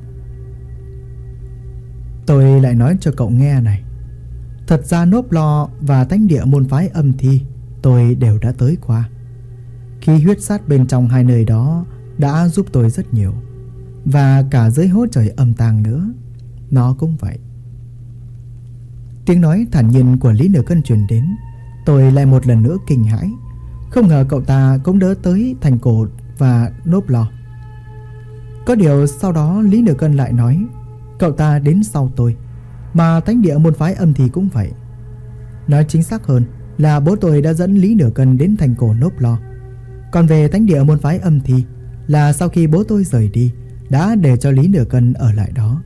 Tôi lại nói cho cậu nghe này. Thật ra Nốp Lo và Thánh Địa môn phái Âm Thi tôi đều đã tới qua. Khi huyết sát bên trong hai nơi đó đã giúp tôi rất nhiều. Và cả dưới hố trời âm tàng nữa, nó cũng vậy. Tiếng nói thản nhiên của Lý Nửa Cân truyền đến. Tôi lại một lần nữa kinh hãi. Không ngờ cậu ta cũng đỡ tới Thành Cổ và Nốp Lo. Có điều sau đó Lý Nửa Cân lại nói cậu ta đến sau tôi, mà Thánh Địa môn phái Âm Thì cũng vậy. Nói chính xác hơn là bố tôi đã dẫn Lý Nửa Cân đến Thành Cổ Nốp Lo. Còn về Thánh Địa môn phái Âm Thì là sau khi bố tôi rời đi, đã để cho Lý Nửa Cân ở lại đó.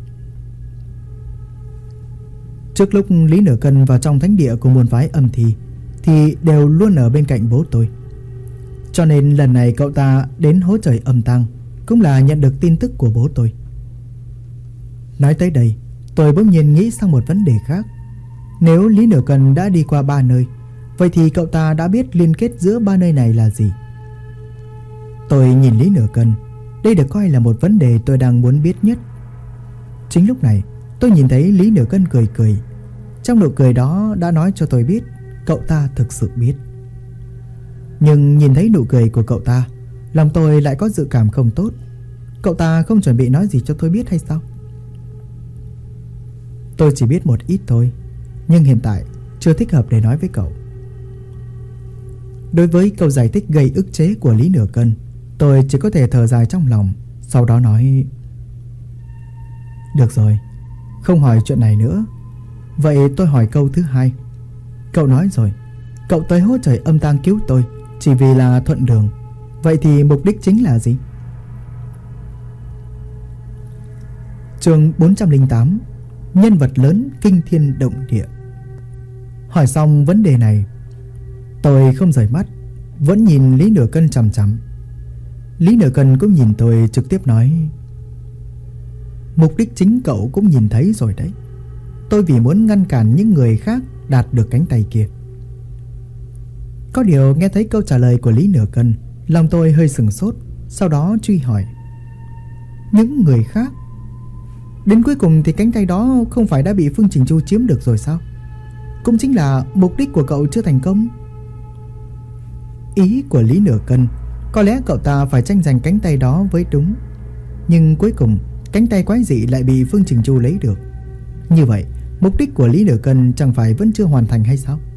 Trước lúc Lý Nửa Cân vào trong thánh địa của môn phái Âm thì đều luôn ở bên cạnh bố tôi. Cho nên lần này cậu ta đến hố trời âm tang cũng là nhận được tin tức của bố tôi. Nói tới đây, tôi bỗng nhiên nghĩ sang một vấn đề khác. Nếu Lý Nửa Cân đã đi qua 3 nơi, vậy thì cậu ta đã biết liên kết giữa 3 nơi này là gì? Tôi nhìn Lý Nửa Cân. Đây được coi là một vấn đề tôi đang muốn biết nhất. Chính lúc này, tôi nhìn thấy Lý Nửa Cân cười cười. Trong nụ cười đó đã nói cho tôi biết cậu ta thực sự biết. Nhưng nhìn thấy nụ cười của cậu ta, lòng tôi lại có dự cảm không tốt. Cậu ta không chuẩn bị nói gì cho tôi biết hay sao? Tôi chỉ biết một ít thôi, nhưng hiện tại chưa thích hợp để nói với cậu. Đối với câu giải thích gây ức chế của Lý Nửa Cân, tôi chỉ có thể thở dài trong lòng. Sau đó nói: được rồi, không hỏi chuyện này nữa. Vậy tôi hỏi câu thứ hai. Cậu nói rồi, cậu tới hố trời âm tang cứu tôi chỉ vì là thuận đường. Vậy thì mục đích chính là gì? Chương 408: Nhân vật lớn kinh thiên động địa. Hỏi xong vấn đề này, tôi không rời mắt, vẫn nhìn Lý Nửa Cân chằm chằm. Lý Nửa Cân cũng nhìn tôi, trực tiếp nói: mục đích chính cậu cũng nhìn thấy rồi đấy. Tôi vì muốn ngăn cản những người khác đạt được cánh tay kia. Có điều nghe thấy câu trả lời của Lý Nửa Cân, lòng tôi hơi sửng sốt. Sau đó truy hỏi: những người khác? Đến cuối cùng thì cánh tay đó không phải đã bị Phương Trình Chu chiếm được rồi sao? Cũng chính là mục đích của cậu chưa thành công. Ý của Lý Nửa Cân, có lẽ cậu ta phải tranh giành cánh tay đó với đúng. Nhưng cuối cùng cánh tay quái dị lại bị Phương Trình Chu lấy được. Như vậy mục đích của Lý Nửa Cân chẳng phải vẫn chưa hoàn thành hay sao?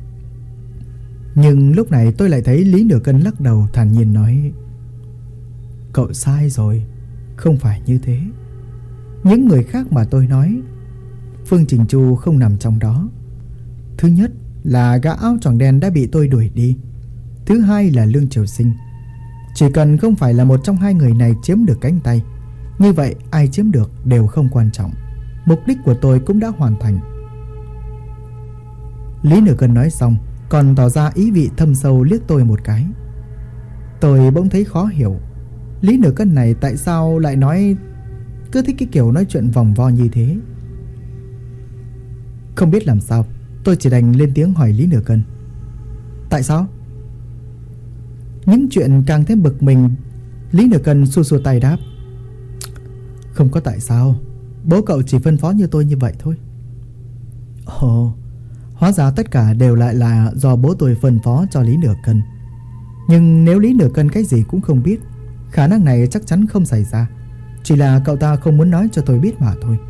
Nhưng lúc này tôi lại thấy Lý Nửa Cân lắc đầu thản nhiên nói: cậu sai rồi, không phải như thế. Những người khác mà tôi nói, Phương Trình Chu không nằm trong đó. Thứ nhất là gã áo choàng đen đã bị tôi đuổi đi. Thứ hai là Lương Triều Sinh. Chỉ cần không phải là một trong hai người này chiếm được cánh tay, như vậy ai chiếm được đều không quan trọng. Mục đích của tôi cũng đã hoàn thành. Lý Nửa Cân nói xong còn tỏ ra ý vị thâm sâu liếc tôi một cái. Tôi bỗng thấy khó hiểu, Lý Nửa Cân này tại sao lại nói, cứ thích cái kiểu nói chuyện vòng vo như thế. Không biết làm sao, tôi chỉ đành lên tiếng hỏi Lý Nửa Cân: tại sao? Những chuyện càng thêm bực mình, Lý Nửa Cân xua xua tay đáp: không có tại sao, bố cậu chỉ phân phó như tôi như vậy thôi. Ồ, hóa ra tất cả đều lại là do bố tôi phân phó cho Lý Nửa Cân. Nhưng nếu Lý Nửa Cân cái gì cũng không biết, khả năng này chắc chắn không xảy ra. Chỉ là cậu ta không muốn nói cho tôi biết mà thôi.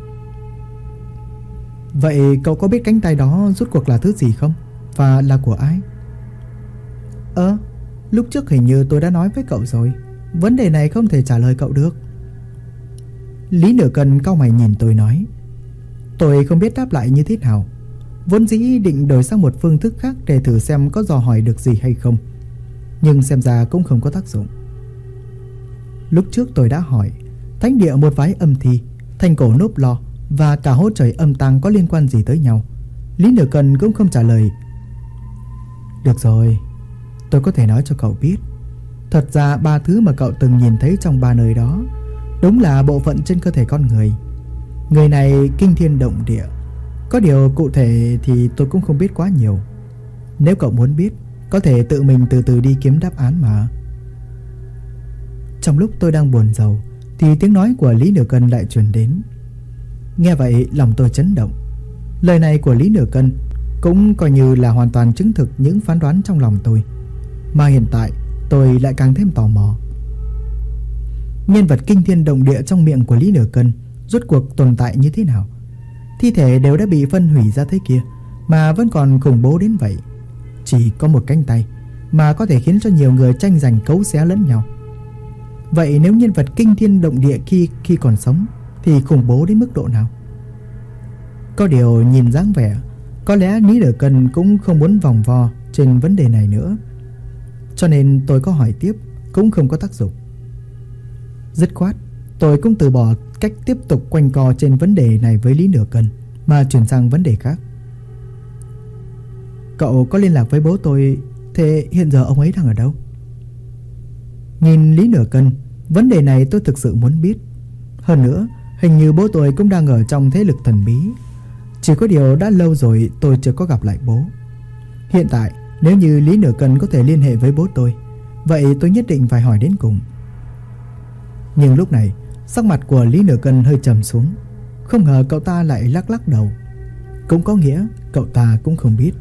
Vậy cậu có biết cánh tay đó rốt cuộc là thứ gì không? Và là của ai? Lúc trước hình như tôi đã nói với cậu rồi, vấn đề này không thể trả lời cậu được. Lý Nửa Cân cau mày nhìn tôi nói. Tôi không biết đáp lại như thế nào. Vốn dĩ định đổi sang một phương thức khác để thử xem có dò hỏi được gì hay không, nhưng xem ra cũng không có tác dụng. Lúc trước tôi đã hỏi thánh địa một vái âm thi, thành cổ nốp lo và cả hố trời âm tang có liên quan gì tới nhau. Lý Nửa Cân cũng không trả lời. Được rồi, tôi có thể nói cho cậu biết. Thật ra 3 thứ mà cậu từng nhìn thấy trong 3 nơi đó đúng là bộ phận trên cơ thể con người. Người này kinh thiên động địa. Có điều cụ thể thì tôi cũng không biết quá nhiều. Nếu cậu muốn biết, có thể tự mình từ từ đi kiếm đáp án mà. Trong lúc tôi đang buồn rầu thì tiếng nói của Lý Nửa Cân lại truyền đến. Nghe vậy lòng tôi chấn động. Lời này của Lý Nửa Cân cũng coi như là hoàn toàn chứng thực những phán đoán trong lòng tôi. Mà hiện tại tôi lại càng thêm tò mò. Nhân vật kinh thiên động địa trong miệng của Lý Nửa Cân rốt cuộc tồn tại như thế nào? Thi thể đều đã bị phân hủy ra thế kia mà vẫn còn khủng bố đến vậy. Chỉ có một cánh tay mà có thể khiến cho nhiều người tranh giành cấu xé lẫn nhau. Vậy nếu nhân vật kinh thiên động địa khi còn sống thì khủng bố đến mức độ nào? Có điều nhìn dáng vẻ, có lẽ Lý Nửa Cân cũng không muốn vòng vo trên vấn đề này nữa. Cho nên tôi có hỏi tiếp cũng không có tác dụng. Dứt khoát tôi cũng từ bỏ cách tiếp tục quanh co trên vấn đề này với Lý Nửa Cân, mà chuyển sang vấn đề khác. Cậu có liên lạc với bố tôi, thế hiện giờ ông ấy đang ở đâu? Nhìn Lý Nửa Cân, vấn đề này tôi thực sự muốn biết. Hơn nữa, hình như bố tôi cũng đang ở trong thế lực thần bí. Chỉ có điều đã lâu rồi tôi chưa có gặp lại bố. Hiện tại, nếu như Lý Nửa Cân có thể liên hệ với bố tôi, vậy tôi nhất định phải hỏi đến cùng. Nhưng lúc này, sắc mặt của Lý Nửa Cân hơi trầm xuống. Không ngờ cậu ta lại lắc lắc đầu. Cũng có nghĩa cậu ta cũng không biết.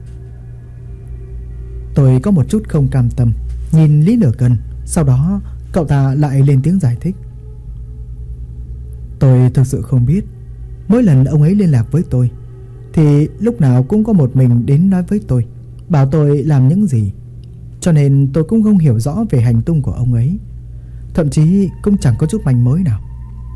Tôi có một chút không cam tâm nhìn Lý Nửa Cân. Sau đó cậu ta lại lên tiếng giải thích. Tôi thực sự không biết. Mỗi lần ông ấy liên lạc với tôi thì lúc nào cũng có một mình đến nói với tôi, bảo tôi làm những gì. Cho nên tôi cũng không hiểu rõ về hành tung của ông ấy. Thậm chí cũng chẳng có chút manh mối nào.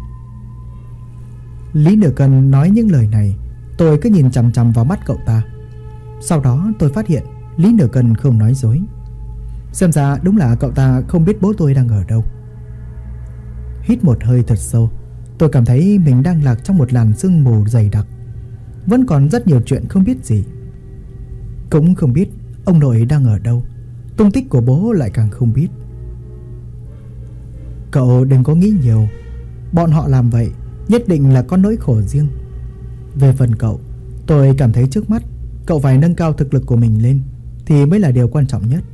Lý Nửa Cân nói những lời này, tôi cứ nhìn chằm chằm vào mắt cậu ta. Sau đó tôi phát hiện Lý Nửa Cân không nói dối. Xem ra đúng là cậu ta không biết bố tôi đang ở đâu. Hít một hơi thật sâu, tôi cảm thấy mình đang lạc trong một làn sương mù dày đặc. Vẫn còn rất nhiều chuyện không biết gì. Cũng không biết ông nội đang ở đâu. Tung tích của bố lại càng không biết. Cậu đừng có nghĩ nhiều. Bọn họ làm vậy nhất định là có nỗi khổ riêng. Về phần cậu, tôi cảm thấy trước mắt cậu phải nâng cao thực lực của mình lên thì mới là điều quan trọng nhất.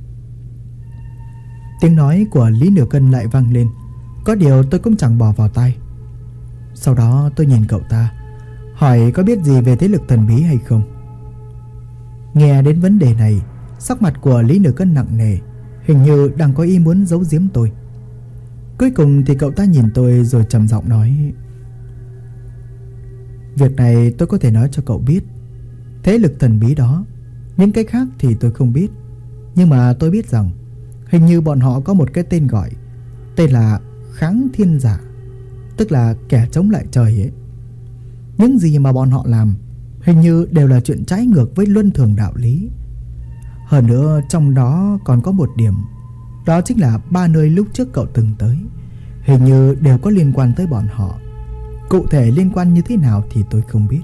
Tiếng nói của Lý Nửa Cân lại vang lên. Có điều tôi cũng chẳng bỏ vào tai. Sau đó tôi nhìn cậu ta, hỏi có biết gì về thế lực thần bí hay không. Nghe đến vấn đề này, sắc mặt của Lý Nửa Cân nặng nề, hình như đang có ý muốn giấu giếm tôi. Cuối cùng thì cậu ta nhìn tôi rồi trầm giọng nói. Việc này tôi có thể nói cho cậu biết. Thế lực thần bí đó, những cái khác thì tôi không biết. Nhưng mà tôi biết rằng hình như bọn họ có một cái tên gọi, tên là Kháng Thiên Giả, tức là kẻ chống lại trời ấy. Những gì mà bọn họ làm hình như đều là chuyện trái ngược với luân thường đạo lý. Hơn nữa trong đó còn có một điểm, đó chính là 3 nơi lúc trước cậu từng tới hình như đều có liên quan tới bọn họ. Cụ thể liên quan như thế nào thì tôi không biết.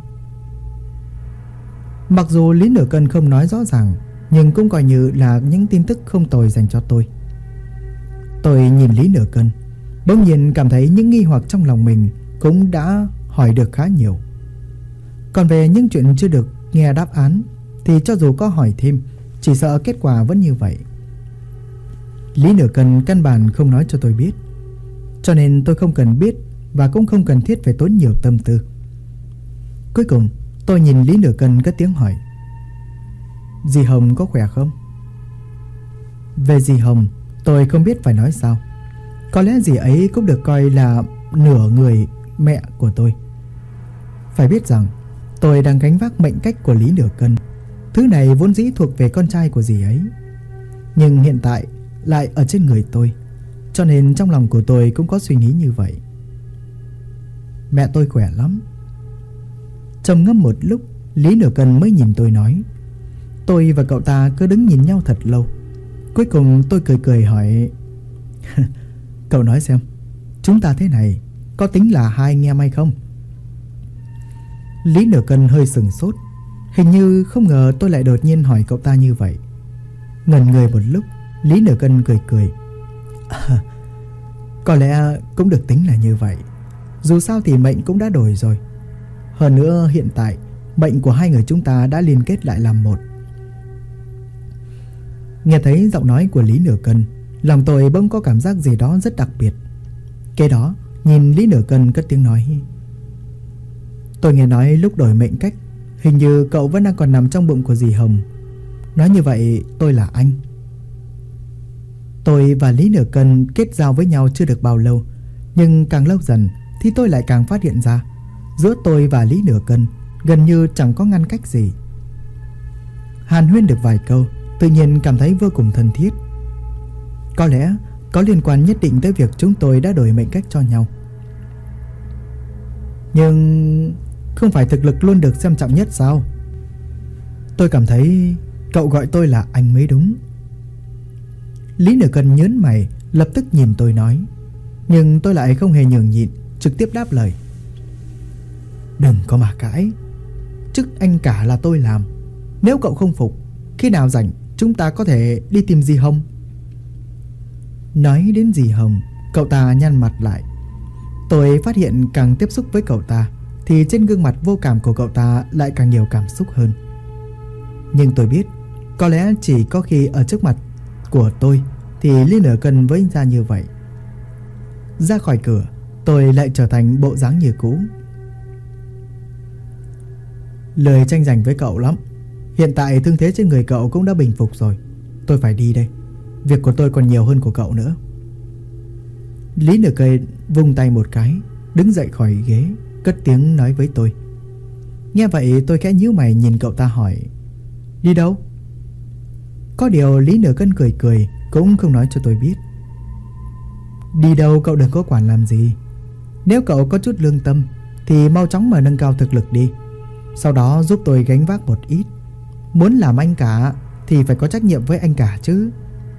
Mặc dù Lý Nửa Cân không nói rõ ràng, nhưng cũng coi như là những tin tức không tồi dành cho tôi. Tôi nhìn Lý Nửa Cân, bỗng nhiên cảm thấy những nghi hoặc trong lòng mình cũng đã hỏi được khá nhiều. Còn về những chuyện chưa được nghe đáp án thì cho dù có hỏi thêm, chỉ sợ kết quả vẫn như vậy. Lý Nửa Cân căn bản không nói cho tôi biết, cho nên tôi không cần biết và cũng không cần thiết phải tốn nhiều tâm tư. Cuối cùng tôi nhìn Lý Nửa Cân cất tiếng hỏi. Dì Hồng có khỏe không? Về dì Hồng tôi không biết phải nói sao. Có lẽ dì ấy cũng được coi là nửa người mẹ của tôi. Phải biết rằng tôi đang gánh vác mệnh cách của Lý Nửa Cân. Thứ này vốn dĩ thuộc về con trai của dì ấy. Nhưng hiện tại lại ở trên người tôi, cho nên trong lòng của tôi cũng có suy nghĩ như vậy. Mẹ tôi khỏe lắm. Trầm ngâm một lúc, Lý Nửa Cân mới nhìn tôi nói. Tôi và cậu ta cứ đứng nhìn nhau thật lâu. Cuối cùng tôi cười cười hỏi cậu nói xem, chúng ta thế này có tính là hai anh em hay không? Lý Nửa Cân hơi sừng sốt, hình như không ngờ tôi lại đột nhiên hỏi cậu ta như vậy. Ngẩn người một lúc, Lý Nửa Cân cười cười. Có lẽ cũng được tính là như vậy. Dù sao thì mệnh cũng đã đổi rồi. Hơn nữa hiện tại mệnh của hai người chúng ta đã liên kết lại làm một. Nghe thấy giọng nói của Lý Nửa Cân, lòng tôi bỗng có cảm giác gì đó rất đặc biệt. Kế đó nhìn Lý Nửa Cân cất tiếng nói. Tôi nghe nói lúc đổi mệnh cách, hình như cậu vẫn đang còn nằm trong bụng của dì Hồng. Nói như vậy tôi là anh. Tôi và Lý Nửa Cân kết giao với nhau chưa được bao lâu, nhưng càng lâu dần thì tôi lại càng phát hiện ra giữa tôi và Lý Nửa Cân gần như chẳng có ngăn cách gì. Hàn huyên được vài câu, tự nhiên cảm thấy vô cùng thân thiết. Có lẽ có liên quan nhất định tới việc chúng tôi đã đổi mệnh cách cho nhau. Nhưng không phải thực lực luôn được xem trọng nhất sao? Tôi cảm thấy cậu gọi tôi là anh mới đúng. Lý Nửa Cân nhớn mày, lập tức nhìn tôi nói. Nhưng tôi lại không hề nhường nhịn, trực tiếp đáp lời. Đừng có mà cãi. Chức anh cả là tôi làm. Nếu cậu không phục, khi nào rảnh chúng ta có thể đi tìm dì Hồng. Nói đến dì Hồng, cậu ta nhăn mặt lại. Tôi phát hiện càng tiếp xúc với cậu ta thì trên gương mặt vô cảm của cậu ta lại càng nhiều cảm xúc hơn. Nhưng tôi biết, có lẽ chỉ có khi ở trước mặt của tôi thì Lý Nửa Cân với ra như vậy. Ra khỏi cửa, tôi lại trở thành bộ dáng như cũ. Lời tranh giành với cậu lắm. Hiện tại thương thế trên người cậu cũng đã bình phục rồi. Tôi phải đi đây. Việc của tôi còn nhiều hơn của cậu nữa. Lý Nửa Cân vung tay một cái, đứng dậy khỏi ghế, cất tiếng nói với tôi. Nghe vậy tôi khẽ nhíu mày nhìn cậu ta hỏi. Đi đâu? Có điều Lý Nửa Cân cười cười, cũng không nói cho tôi biết. Đi đâu cậu đừng có quản làm gì. Nếu cậu có chút lương tâm thì mau chóng mà nâng cao thực lực đi. Sau đó giúp tôi gánh vác một ít. Muốn làm anh cả thì phải có trách nhiệm với anh cả chứ.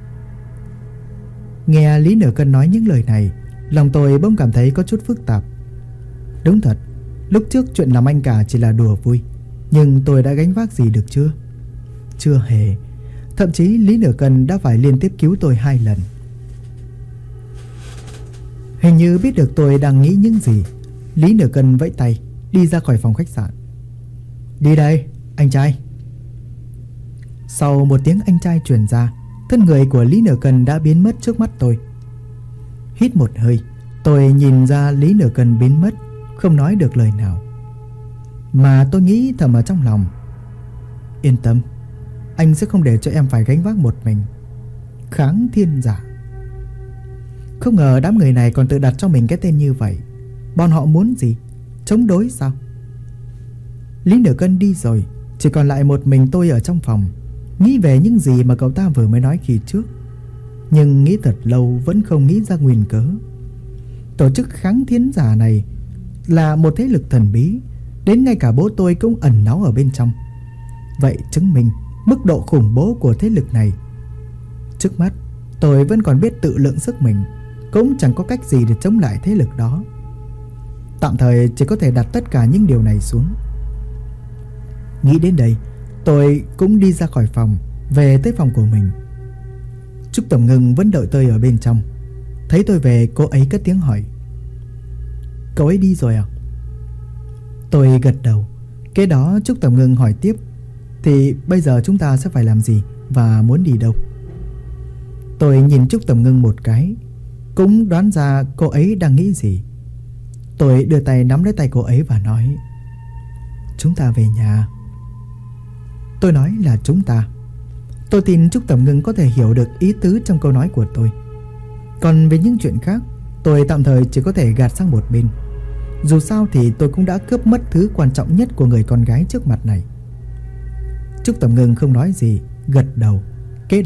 Nghe Lý Nửa Cân nói những lời này, lòng tôi bỗng cảm thấy có chút phức tạp. Đúng thật, lúc trước chuyện làm anh cả chỉ là đùa vui, nhưng tôi đã gánh vác gì được chưa? Chưa hề. Thậm chí Lý Nửa Cân đã phải liên tiếp cứu tôi 2 lần. Hình như biết được tôi đang nghĩ những gì, Lý Nửa Cân vẫy tay đi ra khỏi phòng khách sạn. Đi đây, anh trai. Sau một tiếng anh trai truyền ra, thân người của Lý Nửa Cân đã biến mất trước mắt tôi. Hít một hơi, tôi nhìn ra Lý Nửa Cân biến mất, không nói được lời nào. Mà tôi nghĩ thầm ở trong lòng. Yên tâm, anh sẽ không để cho em phải gánh vác một mình. Kháng thiên giả. Không ngờ đám người này còn tự đặt cho mình cái tên như vậy. Bọn họ muốn gì? Chống đối sao? Lý Nửa Cân đi rồi, chỉ còn lại một mình tôi ở trong phòng, nghĩ về những gì mà cậu ta vừa mới nói khi trước. Nhưng nghĩ thật lâu vẫn không nghĩ ra nguyên cớ. Tổ chức kháng thiên giả này là một thế lực thần bí, đến ngay cả bố tôi cũng ẩn náu ở bên trong. Vậy chứng minh mức độ khủng bố của thế lực này. Trước mắt tôi vẫn còn biết tự lượng sức mình, cũng chẳng có cách gì để chống lại thế lực đó. Tạm thời chỉ có thể đặt tất cả những điều này xuống. Nghĩ đến đây, tôi cũng đi ra khỏi phòng, về tới phòng của mình. Trúc Tầm Ngưng vẫn đợi tôi ở bên trong. Thấy tôi về, cô ấy cất tiếng hỏi. Cậu ấy đi rồi à? Tôi gật đầu. Kế đó Trúc Tầm Ngưng hỏi tiếp. Thì bây giờ chúng ta sẽ phải làm gì và muốn đi đâu? Tôi nhìn Trúc Tầm Ngưng một cái, cũng đoán ra cô ấy đang nghĩ gì. Tôi đưa tay nắm lấy tay cô ấy và nói. Chúng ta về nhà. Tôi nói là chúng ta. Tôi tin Trúc Tầm Ngưng có thể hiểu được ý tứ trong câu nói của tôi. Còn về những chuyện khác, tôi tạm thời chỉ có thể gạt sang một bên. Dù sao thì tôi cũng đã cướp mất thứ quan trọng nhất của người con gái trước mặt này. Trúc Tầm Ngưng không nói gì, gật đầu. Kế đó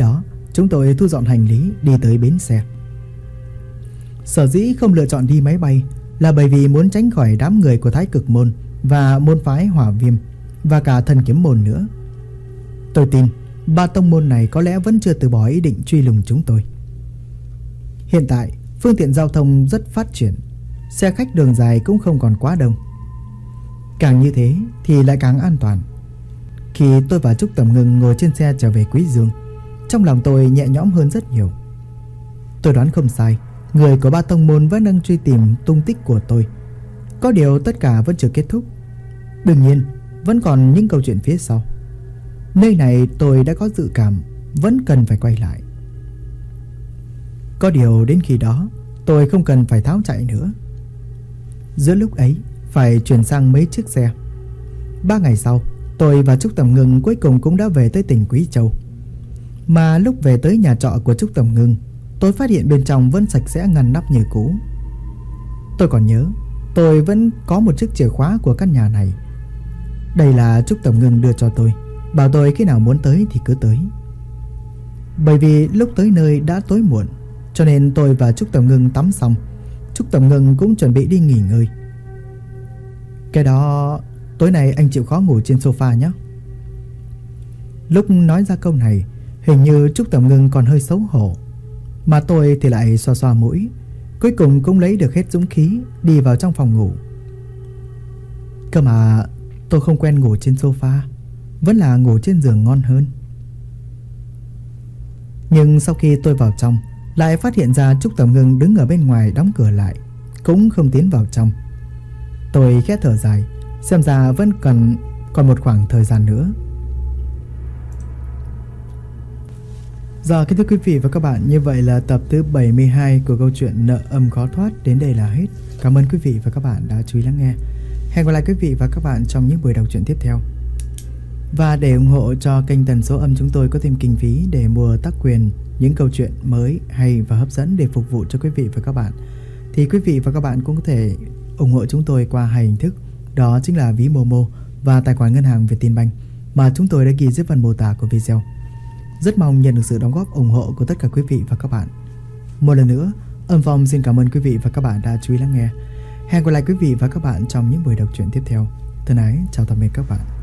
chúng tôi thu dọn hành lý đi tới bến xe. Sở dĩ không lựa chọn đi máy bay là bởi vì muốn tránh khỏi đám người của Thái Cực Môn và môn phái Hỏa Viêm và cả Thần Kiếm Môn nữa. Tôi tin ba tông môn này có lẽ vẫn chưa từ bỏ ý định truy lùng chúng tôi. Hiện tại phương tiện giao thông rất phát triển, xe khách đường dài cũng không còn quá đông. Càng như thế thì lại càng an toàn. Khi tôi và Trúc Tầm Ngưng ngồi trên xe trở về Quý Dương, trong lòng tôi nhẹ nhõm hơn rất nhiều. Tôi đoán không sai, người của ba tông môn vẫn đang truy tìm tung tích của tôi. Có điều tất cả vẫn chưa kết thúc. Đương nhiên vẫn còn những câu chuyện phía sau. Nơi này tôi đã có dự cảm vẫn cần phải quay lại. Có điều đến khi đó tôi không cần phải tháo chạy nữa. Giữa lúc ấy phải chuyển sang mấy chiếc xe. 3 ngày sau, tôi và Trúc Tầm Ngưng cuối cùng cũng đã về tới tỉnh Quý Châu. Mà lúc về tới nhà trọ của Trúc Tầm Ngưng, tôi phát hiện bên trong vẫn sạch sẽ ngăn nắp như cũ. Tôi còn nhớ tôi vẫn có một chiếc chìa khóa của căn nhà này. Đây là Trúc Tầm Ngưng đưa cho tôi, bảo tôi khi nào muốn tới thì cứ tới. Bởi vì lúc tới nơi đã tối muộn, cho nên tôi và Trúc Tầm Ngưng tắm xong, Trúc Tầm Ngưng cũng chuẩn bị đi nghỉ ngơi. Cái đó, tối nay anh chịu khó ngủ trên sofa nhé. Lúc nói ra câu này, hình như Trúc Tầm Ngưng còn hơi xấu hổ, mà tôi thì lại xoa xoa mũi. Cuối cùng cũng lấy được hết dũng khí đi vào trong phòng ngủ. Cơ mà tôi không quen ngủ trên sofa, vẫn là ngủ trên giường ngon hơn. Nhưng sau khi tôi vào trong, lại phát hiện ra Trúc Tầm Ngưng đứng ở bên ngoài đóng cửa lại, cũng không tiến vào trong. Tôi khẽ thở dài, xem ra vẫn còn một khoảng thời gian nữa. Giờ kính thưa quý vị và các bạn, như vậy là tập thứ 72 của câu chuyện Nợ Âm Khó Thoát đến đây là hết. Cảm ơn quý vị và các bạn đã chú ý lắng nghe. Hẹn gặp lại quý vị và các bạn trong những buổi đọc truyện tiếp theo. Và để ủng hộ cho kênh Tần Số Âm chúng tôi có thêm kinh phí để mua tác quyền những câu chuyện mới hay và hấp dẫn để phục vụ cho quý vị và các bạn, thì quý vị và các bạn cũng có thể ủng hộ chúng tôi qua hai hình thức. Đó chính là ví Momo và tài khoản ngân hàng Vietinbank mà chúng tôi đã ghi dưới phần mô tả của video. Rất mong nhận được sự đóng góp ủng hộ của tất cả quý vị và các bạn. Một lần nữa, Âm Phong xin cảm ơn quý vị và các bạn đã chú ý lắng nghe. Hẹn gặp lại quý vị và các bạn trong những buổi đọc truyện tiếp theo. Thân ái, chào tạm biệt các bạn.